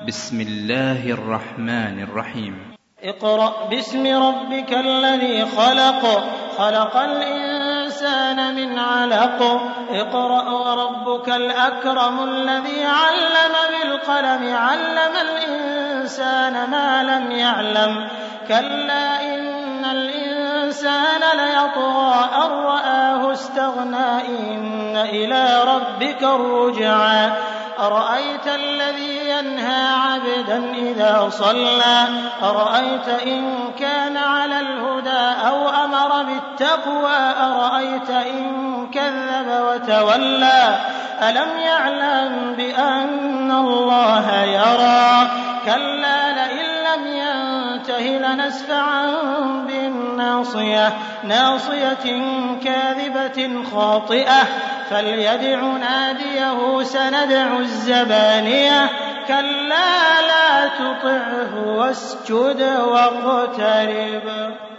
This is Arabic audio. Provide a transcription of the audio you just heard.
بسم الله الرحمن الرحيم. اقرأ باسم ربك الذي خلق، خلق الإنسان من علق. اقرأ وربك الأكرم الذي علم بالقلم، علم الإنسان ما لم يعلم. كلا إن الإنسان ليطغى أن رآه استغنى، إن إلى ربك الرجعى. أرأيت الذي ينهى عبدا إذا صلى، أرأيت إن كان على الهدى أو أمر بالتقوى، أرأيت إن كذب وتولى. ألم يعلم بأن الله يرى. كلا لئن لم ينته لنسفعا بالناصية، ناصية كاذبة خاطئة، فليدع ناديه سندع الزبانية. كلا لا تطعه واسجد واقترب.